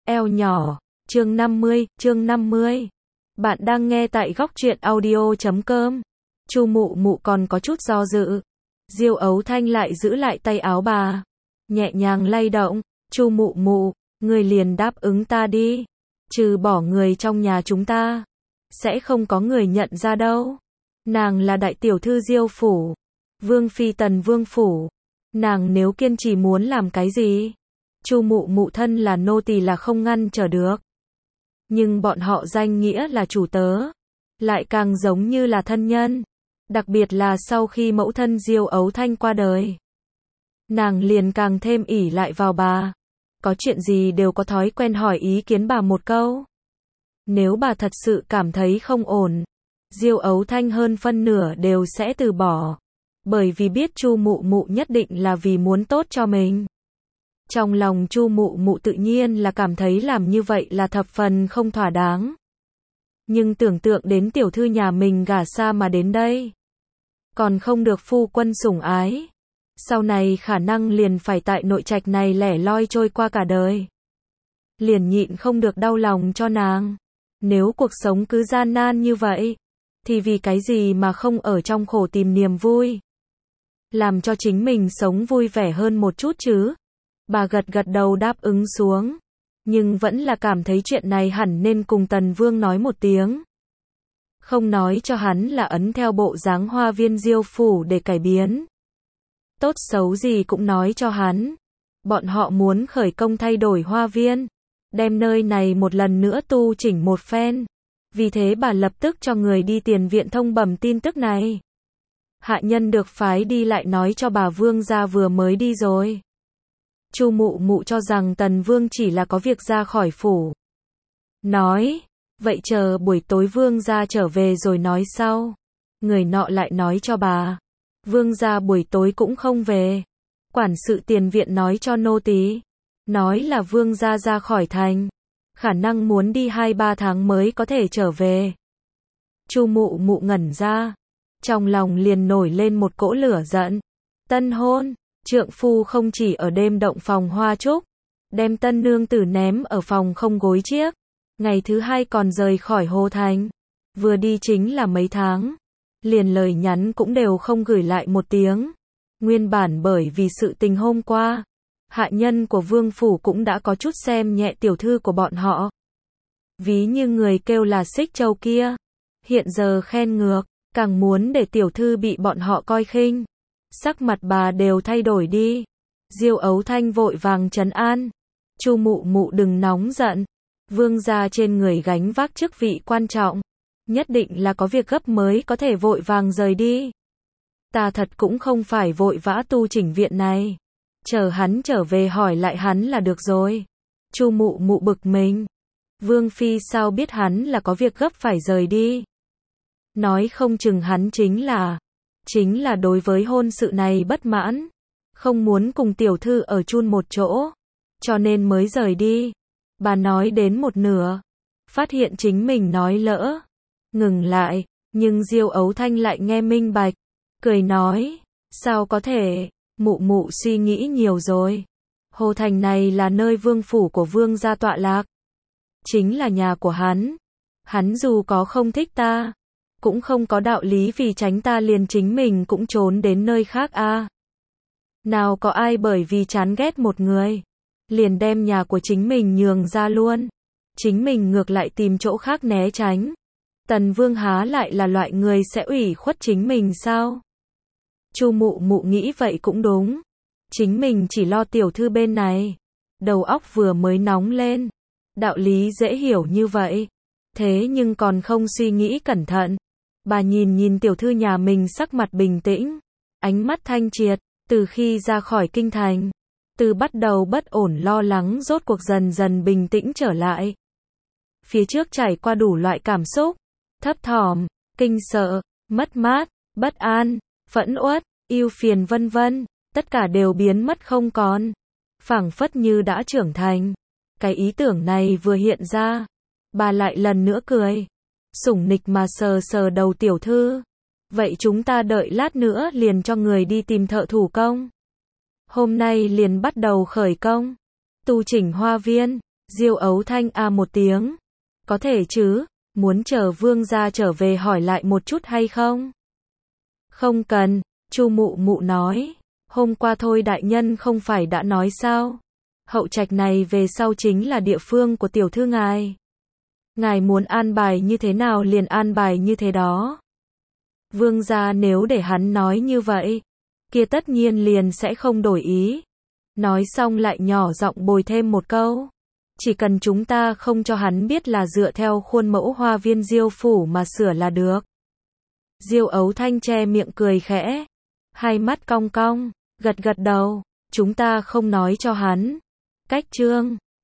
eo nhỏ, chương 50. Bạn đang nghe tại góc truyện audio.com. Chu Mụ Mụ còn có chút do dự. Diêu Ấu Thanh lại giữ lại tay áo bà, nhẹ nhàng lay động. Chu Mụ Mụ, người liền đáp ứng ta đi. Trừ bỏ người trong nhà chúng ta, sẽ không có người nhận ra đâu. Nàng là đại tiểu thư Diêu phủ, vương phi Tần Vương phủ. Nàng nếu kiên trì muốn làm cái gì, Chu Mụ Mụ thân là nô tỳ là không ngăn trở được. Nhưng bọn họ danh nghĩa là chủ tớ, lại càng giống như là thân nhân. Đặc biệt là sau khi mẫu thân Diêu Ấu Thanh qua đời, nàng liền càng thêm ỷ lại vào bà. Có chuyện gì đều có thói quen hỏi ý kiến bà một câu. Nếu bà thật sự cảm thấy không ổn, Diêu Ấu Thanh hơn phân nửa đều sẽ từ bỏ. Bởi vì biết Chu Mụ Mụ nhất định là vì muốn tốt cho mình. Trong lòng Chu Mụ Mụ tự nhiên là cảm thấy làm như vậy là thập phần không thỏa đáng. Nhưng tưởng tượng đến tiểu thư nhà mình gả xa mà đến đây, còn không được phu quân sủng ái, sau này khả năng liền phải tại nội trạch này lẻ loi trôi qua cả đời. Liền nhịn không được đau lòng cho nàng. Nếu cuộc sống cứ gian nan như vậy, thì vì cái gì mà không ở trong khổ tìm niềm vui, làm cho chính mình sống vui vẻ hơn một chút chứ. Bà gật gật đầu đáp ứng xuống, nhưng vẫn là cảm thấy chuyện này hẳn nên cùng Tần Vương nói một tiếng. Không nói cho hắn là ấn theo bộ dáng hoa viên Diêu phủ để cải biến. Tốt xấu gì cũng nói cho hắn. Bọn họ muốn khởi công thay đổi hoa viên, đem nơi này một lần nữa tu chỉnh một phen. Vì thế bà lập tức cho người đi tiền viện thông bẩm tin tức này. Hạ nhân được phái đi lại nói cho bà Vương gia vừa mới đi rồi. Chu Mụ Mụ cho rằng Tần Vương chỉ là có việc ra khỏi phủ. Nói, vậy chờ buổi tối Vương gia trở về rồi nói sau. Người nọ lại nói cho bà, Vương gia buổi tối cũng không về. Quản sự tiền viện nói cho nô tỳ, nói là Vương gia ra khỏi thành, khả năng muốn đi 2-3 tháng mới có thể trở về. Chu Mụ Mụ ngẩn ra, trong lòng liền nổi lên một cỗ lửa giận. Tân hôn, trượng phu không chỉ ở đêm động phòng hoa trúc, đem tân nương tử ném ở phòng không gối chiếc. Ngày thứ hai còn rời khỏi Hồ Thành. Vừa đi chính là mấy tháng, liền lời nhắn cũng đều không gửi lại một tiếng. Nguyên bản bởi vì sự tình hôm qua, hạ nhân của Vương phủ cũng đã có chút xem nhẹ tiểu thư của bọn họ. Ví như người kêu là Xích Châu kia, hiện giờ khen ngược, càng muốn để tiểu thư bị bọn họ coi khinh. Sắc mặt bà đều thay đổi đi. Diêu Ấu Thanh vội vàng trấn an, Chu Mụ Mụ đừng nóng giận. Vương gia trên người gánh vác chức vị quan trọng, nhất định là có việc gấp mới có thể vội vàng rời đi. Ta thật cũng không phải vội vã tu chỉnh viện này, chờ hắn trở về hỏi lại hắn là được rồi. Chu Mụ Mụ bực mình, Vương phi sao biết hắn là có việc gấp phải rời đi? Nói không chừng hắn chính là đối với hôn sự này bất mãn, không muốn cùng tiểu thư ở chung một chỗ, cho nên mới rời đi. Bà nói đến một nửa, phát hiện chính mình nói lỡ, ngừng lại, nhưng Diêu Ấu Thanh lại nghe minh bạch, cười nói, sao có thể, Mụ Mụ suy nghĩ nhiều rồi. Hồ Thành này là nơi vương phủ của Vương gia tọa lạc, chính là nhà của hắn dù có không thích ta, cũng không có đạo lý vì tránh ta liền chính mình cũng trốn đến nơi khác a. Nào có ai bởi vì chán ghét một người, liền đem nhà của chính mình nhường ra luôn, chính mình ngược lại tìm chỗ khác né tránh. Tần Vương há lại là loại người sẽ ủy khuất chính mình sao? Chu Mụ Mụ nghĩ vậy cũng đúng, chính mình chỉ lo tiểu thư bên này, đầu óc vừa mới nóng lên, đạo lý dễ hiểu như vậy, thế nhưng còn không suy nghĩ cẩn thận. Bà nhìn tiểu thư nhà mình sắc mặt bình tĩnh, ánh mắt thanh triệt, từ khi ra khỏi kinh thành, từ bắt đầu bất ổn lo lắng rốt cuộc dần dần bình tĩnh trở lại. Phía trước trải qua đủ loại cảm xúc, thấp thỏm, kinh sợ, mất mát, bất an, phẫn uất, ưu phiền vân vân, tất cả đều biến mất không còn, phảng phất như đã trưởng thành. Cái ý tưởng này vừa hiện ra, bà lại lần nữa cười, sủng nịch mà sờ sờ đầu tiểu thư. Vậy chúng ta đợi lát nữa liền cho người đi tìm thợ thủ công. Hôm nay liền bắt đầu khởi công, tu chỉnh hoa viên. Diêu Ấu Thanh a một tiếng. Có thể chứ, muốn chờ Vương gia trở về hỏi lại một chút hay không? Không cần, Chu Mụ Mụ nói. Hôm qua thôi đại nhân không phải đã nói sao? Hậu trạch này về sau chính là địa phương của tiểu thư ngài. Ngài muốn an bài như thế nào liền an bài như thế đó. Vương gia nếu để hắn nói như vậy, kia tất nhiên liền sẽ không đổi ý. Nói xong lại nhỏ giọng bồi thêm một câu. Chỉ cần chúng ta không cho hắn biết là dựa theo khuôn mẫu hoa viên Diêu phủ mà sửa là được. Diêu Ấu Thanh che miệng cười khẽ. Hai mắt cong cong, gật gật đầu. Chúng ta không nói cho hắn. Cách chương